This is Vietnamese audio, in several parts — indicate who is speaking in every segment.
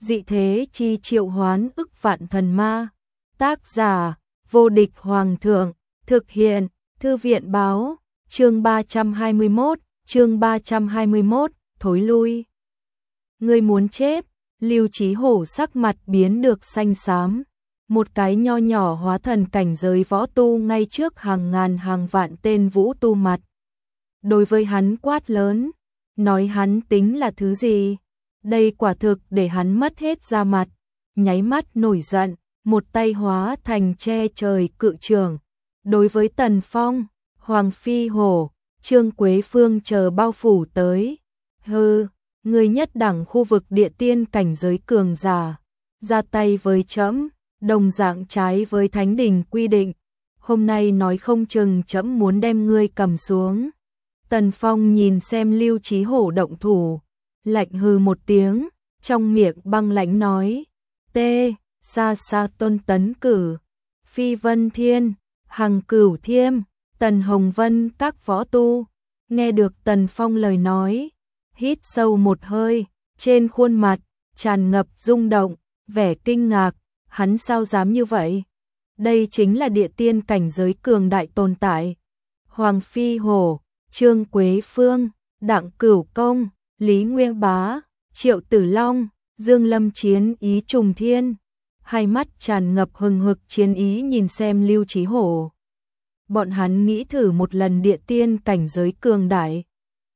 Speaker 1: dị thế chi triệu hoán ức vạn thần ma. Tác giả, vô địch hoàng thượng, thực hiện, thư viện báo, chương 321, thối lui. Ngươi muốn chết, Lưu Chí Hổ sắc mặt biến được xanh xám. Một cái nho nhỏ hóa thần cảnh giới võ tu ngay trước hàng ngàn hàng vạn tên vũ tu mặt. Đối với hắn quát lớn, nói hắn tính là thứ gì? Đây quả thực để hắn mất hết da mặt, nháy mắt nổi giận, một tay hóa thành che trời cự trường. Đối với Tần Phong, Hoàng Phi Hổ, Trương Quế Phương chờ bao phủ tới. Hừ, người nhất đẳng khu vực địa tiên cảnh giới cường giả, ra tay với trẫm, đồng dạng trái với thánh đình quy định. Hôm nay nói không chừng trẫm muốn đem ngươi cầm xuống. Tần Phong nhìn xem Lưu Chí Hổ động thủ, lạnh hừ một tiếng, trong miệng băng lãnh nói: "Tê, Sa Sa Tôn Tấn Cử, Phi Vân Thiên, Hằng Cửu Thiêm, Tần Hồng Vân các võ tu." Nghe được Tần Phong lời nói, hít sâu một hơi, trên khuôn mặt tràn ngập rung động, vẻ kinh ngạc, hắn sao dám như vậy? Đây chính là địa tiên cảnh giới cường đại tồn tại. Hoàng Phi Hổ, Trương Quế Phương, Đặng Cửu Công, Lý Nguyên Bá, Triệu Tử Long, Dương Lâm chiến ý trùng thiên, hai mắt tràn ngập hừng hực chiến ý nhìn xem Lưu Chí Hổ. Bọn hắn nghĩ thử một lần địa tiên cảnh giới cường đại.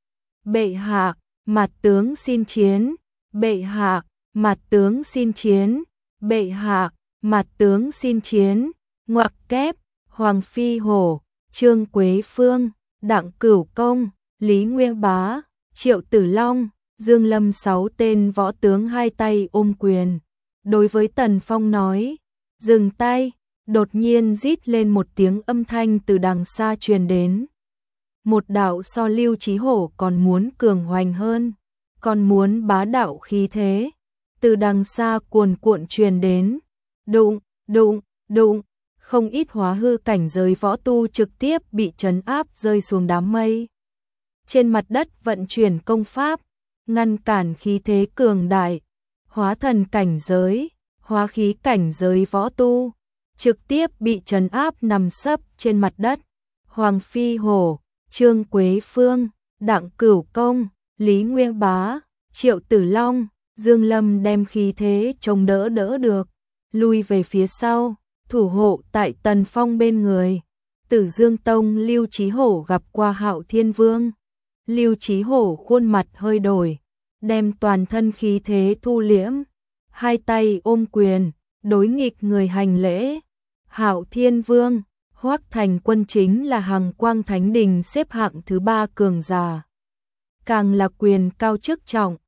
Speaker 1: Bệ hạ, Mạt tướng xin chiến. Bệ hạ, Mạt tướng xin chiến. Bệ hạ, Mạt tướng xin chiến. Ngoặc kép, Hoàng Phi Hổ, Trương Quế Phương, Đặng Cửu Công, Lý Nguyên Bá, Triệu Tử Long, Dương Lâm 6 tên võ tướng hai tay ôm quyền. Đối với Tần Phong nói: "Dừng tay." Đột nhiên rít lên một tiếng âm thanh từ đằng xa truyền đến. Một đạo so Lưu Chí Hổ còn muốn cường hoành hơn, còn muốn bá đạo khí thế, từ đằng xa cuồn cuộn truyền đến. Đụng, đụng, đụng, không ít hóa hư cảnh giới võ tu trực tiếp bị trấn áp rơi xuống đám mây. Trên mặt đất vận chuyển công pháp, ngăn cản khí thế cường đại, hóa thần cảnh giới, hóa khí cảnh giới võ tu, trực tiếp bị trấn áp nằm sấp trên mặt đất. Hoàng Phi Hổ, Trương Quế Phương, Đặng Cửu Công, Lý Nguyên Bá, Triệu Tử Long, Dương Lâm đem khí thế chống đỡ được, lui về phía sau, thủ hộ tại Tần Phong bên người. Tử Dương Tông Lưu Chí Hổ gặp qua Hạo Thiên Vương. Lưu Chí Hổ khuôn mặt hơi đổi, đem toàn thân khí thế thu liễm, hai tay ôm quyền, đối nghịch người hành lễ. Hạo Thiên Vương, Hoắc Thành Quân chính là Hằng Quang Thánh Đình xếp hạng thứ 3 cường giả, càng là quyền cao chức trọng.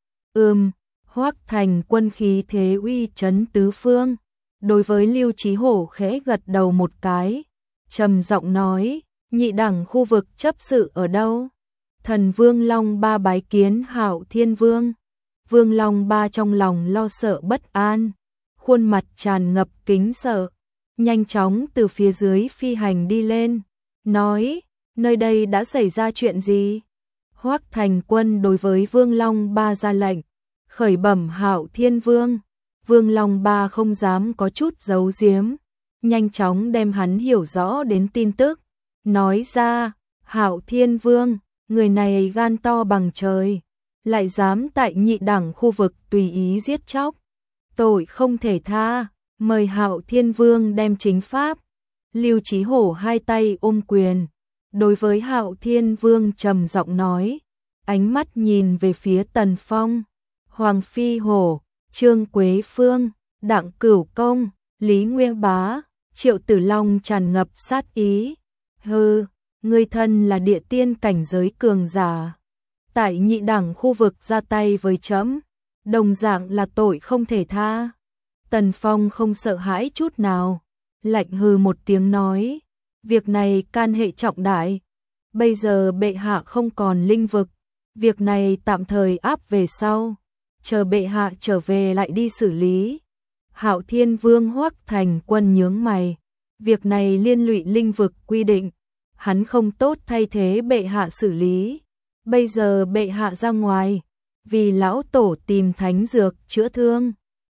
Speaker 1: Hoắc Thành Quân khí thế uy chấn tứ phương. Đối với Lưu Chí Hổ khẽ gật đầu một cái, trầm giọng nói: "Nhị đẳng khu vực chấp sự ở đâu?" Thần Vương Long Ba bái kiến Hạo Thiên Vương. Vương Long Ba trong lòng lo sợ bất an, khuôn mặt tràn ngập kính sợ, nhanh chóng từ phía dưới phi hành đi lên, nói: "Nơi đây đã xảy ra chuyện gì?" Hoắc Thành Quân đối với Vương Long Ba ra lệnh, khởi bẩm Hạo Thiên Vương. Vương Long Ba không dám có chút giấu giếm, nhanh chóng đem hắn hiểu rõ đến tin tức, nói ra: "Hạo Thiên Vương, người này gan to bằng trời, lại dám tại nhị đẳng khu vực tùy ý giết chóc, tội không thể tha, mời Hạo Thiên Vương đem chính pháp." Lưu Chí Hổ hai tay ôm quyền, đối với Hạo Thiên Vương trầm giọng nói, ánh mắt nhìn về phía Tần Phong, Hoàng Phi Hổ, Trương Quế Phương, Đặng Cửu Công, Lý Nguyên Bá, Triệu Tử Long tràn ngập sát ý. "Hừ, ngươi thân là địa tiên cảnh giới cường giả, tại nhị đẳng khu vực ra tay với trẫm, đồng dạng là tội không thể tha." Tần Phong không sợ hãi chút nào, lạnh hừ một tiếng nói: "Việc này can hệ trọng đại, bây giờ bệ hạ không còn linh vực, việc này tạm thời áp về sau, chờ bệ hạ trở về lại đi xử lý." Hạo Thiên Vương Hoắc Thành Quân nhướng mày, việc này liên lụy linh vực quy định, hắn không tốt thay thế bệ hạ xử lý. Bây giờ bệ hạ ra ngoài, vì lão tổ tìm thánh dược chữa thương,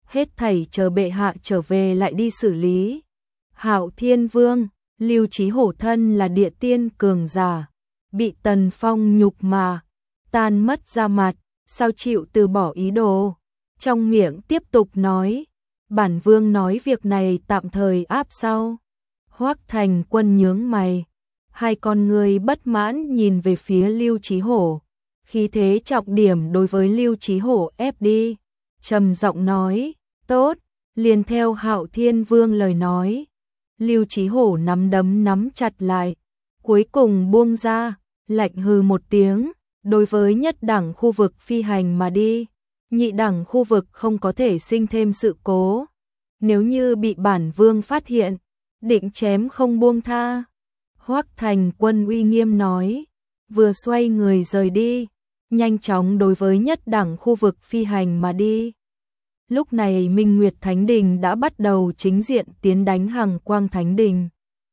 Speaker 1: hết thảy chờ bệ hạ trở về lại đi xử lý. Hạo Thiên Vương, Lưu Chí Hổ thân là địa tiên cường giả, bị Tần Phong nhục mà, tan mất da mặt, sao chịu từ bỏ ý đồ. Trong miệng tiếp tục nói, bản vương nói việc này tạm thời áp sau. Hoắc Thành Quân nhướng mày, hai con người bất mãn nhìn về phía Lưu Chí Hổ, khí thế trọng điểm đối với Lưu Chí Hổ ép đi, trầm giọng nói, tốt, liền theo Hạo Thiên Vương lời nói. Lưu Chí Hổ nắm đấm nắm chặt lại, cuối cùng buông ra, lạnh hừ một tiếng, đối với nhất đẳng khu vực phi hành mà đi. Nhị đẳng khu vực không có thể sinh thêm sự cố, nếu như bị bản vương phát hiện, định chém không buông tha. Hoắc Thành Quân uy nghiêm nói, vừa xoay người rời đi, nhanh chóng đối với nhất đẳng khu vực phi hành mà đi. Lúc này Minh Nguyệt Thánh Đình đã bắt đầu chính diện tiến đánh Hằng Quang Thánh Đình.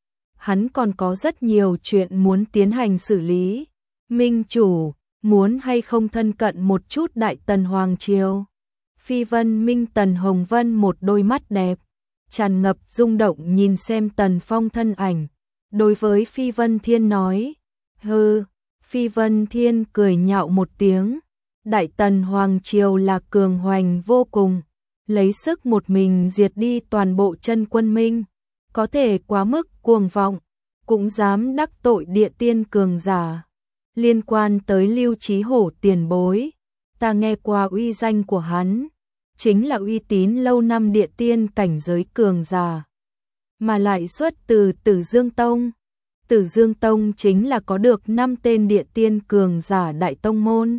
Speaker 1: Hắn còn có rất nhiều chuyện muốn tiến hành xử lý. Minh chủ, muốn hay không thân cận một chút Đại Tần Hoàng Triều? Phi Vân Minh Tần Hồng Vân một đôi mắt đẹp, tràn ngập rung động nhìn xem Tần Phong thân ảnh. Đối với Phi Vân Thiên nói, hừ, Phi Vân Thiên cười nhạo một tiếng. Đại Tần Hoàng Triều là cường hoành vô cùng, lấy sức một mình diệt đi toàn bộ chân quân minh, có thể quá mức cuồng vọng, cũng dám đắc tội địa tiên cường giả. Liên quan tới Lưu Chí Hổ tiền bối, ta nghe qua uy danh của hắn, chính là uy tín lâu năm địa tiên cảnh giới cường giả, mà lại xuất từ Tử Dương Tông. Tử Dương Tông chính là có được 5 tên địa tiên cường giả đại tông môn.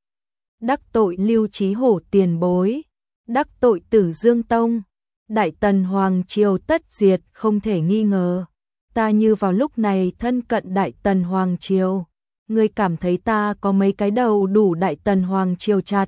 Speaker 1: Đắc tội Lưu Chí Hổ tiền bối, đắc tội Tử Dương Tông, Đại Tần Hoàng Triều tất diệt không thể nghi ngờ. Ta như vào lúc này thân cận Đại Tần Hoàng Triều, ngươi cảm thấy ta có mấy cái đầu đủ Đại Tần Hoàng Triều chặt?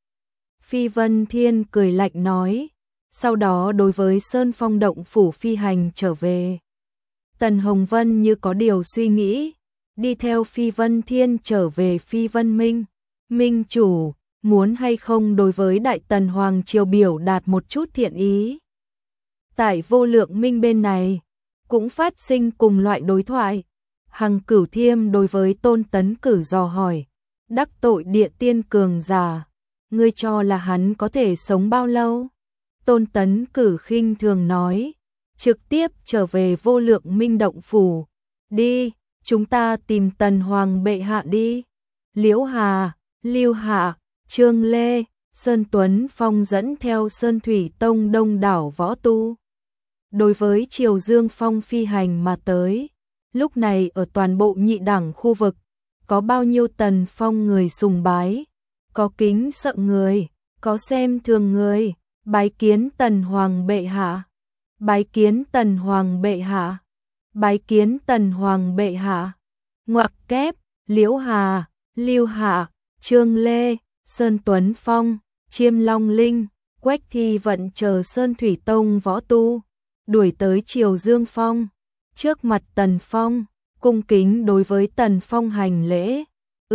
Speaker 1: Phi Vân Thiên cười lạnh nói, sau đó đối với Sơn Phong động phủ phi hành trở về. Tần Hồng Vân như có điều suy nghĩ, đi theo Phi Vân Thiên trở về Phi Vân Minh. Minh chủ, muốn hay không đối với Đại Tần Hoàng Triều biểu đạt một chút thiện ý? Tại Vô Lượng Minh bên này, cũng phát sinh cùng loại đối thoại. Hằng Cửu Thiêm đối với Tôn Tấn Cử dò hỏi, đắc tội địa tiên cường giả, ngươi cho là hắn có thể sống bao lâu? Tôn Tấn Cử khinh thường nói, trực tiếp trở về Vô Lượng Minh động phủ. Đi, chúng ta tìm Tần Hoàng bệ hạ đi. Liễu Hà, Lưu Hạ, Trương Lê, Sơn Tuấn Phong dẫn theo Sơn Thủy Tông đông đảo võ tu. Đối với Triều Dương Phong phi hành mà tới, lúc này ở toàn bộ nhị đẳng khu vực, có bao nhiêu Tần Phong người sùng bái, có kính sợ người, có xem thường người, bái kiến Tần Hoàng bệ hạ, bái kiến Tần Hoàng bệ hạ, bái kiến Tần Hoàng bệ hạ. Ngoặc kép, Liễu Hà, Lưu Hạ, Trương Lê, Sơn Tuấn Phong, Chiêm Long Linh, Quách Thi Vận chờ Sơn Thủy Tông võ tu, đuổi tới Triều Dương Phong, trước mặt Tần Phong, cung kính đối với Tần Phong hành lễ.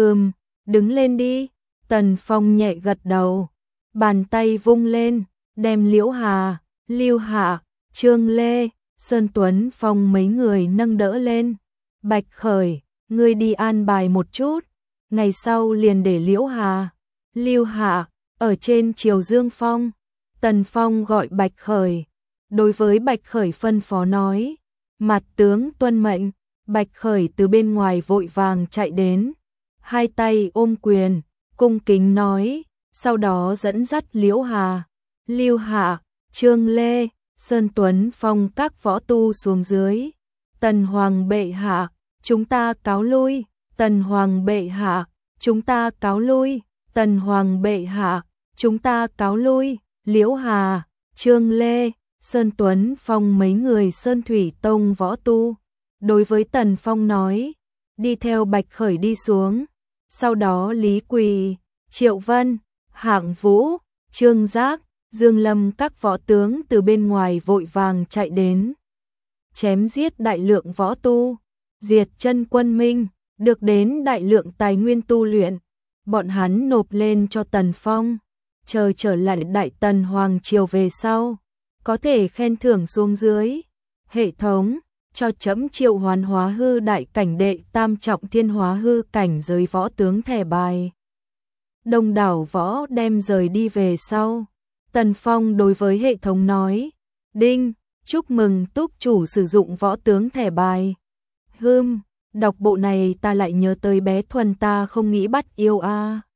Speaker 1: Đứng lên đi. Tần Phong nhẹ gật đầu, bàn tay vung lên, đem Liễu Hà, Lưu Hạ, Trương Lê, Sơn Tuấn Phong mấy người nâng đỡ lên. Bạch Khởi, ngươi đi an bài một chút, ngày sau liền để Liễu Hà, Lưu Hạ ở trên Triều Dương Phong. Tần Phong gọi Bạch Khởi, đối với Bạch Khởi phân phó nói, mặt tướng tuân mệnh. Bạch Khởi từ bên ngoài vội vàng chạy đến, hai tay ôm quyền, cung kính nói, sau đó dẫn dắt Liễu Hà, Lưu Hạ, Trương Lê, Sơn Tuấn Phong các võ tu xuống dưới. Tần Hoàng bệ hạ, chúng ta cáo lui. Tần Hoàng bệ hạ, chúng ta cáo lui. Tần Hoàng bệ hạ, chúng ta cáo lui. Liễu Hà, Trương Lê, Sơn Tuấn Phong mấy người Sơn Thủy Tông võ tu, đối với Tần Phong nói, đi theo Bạch Khởi đi xuống. Sau đó Lý Quỳ, Triệu Vân, Hạng Vũ, Trương Giác, Dương Lâm các võ tướng từ bên ngoài vội vàng chạy đến, chém giết đại lượng võ tu, diệt chân quân minh, được đến đại lượng tài nguyên tu luyện, bọn hắn nộp lên cho Tần Phong. chờ trở lại Đại Tần Hoàng Triều về sau, có thể khen thưởng xuống dưới. Hệ thống, cho trẫm triệu hoán hóa hư đại cảnh đệ tam trọng thiên hóa hư cảnh giới võ tướng thẻ bài. Đông đảo võ đem rời đi về sau. Tần Phong đối với hệ thống nói, đinh, chúc mừng túc chủ sử dụng võ tướng thẻ bài. Đọc bộ này ta lại nhớ tới bé Thuần ta không nghĩ bắt yêu a.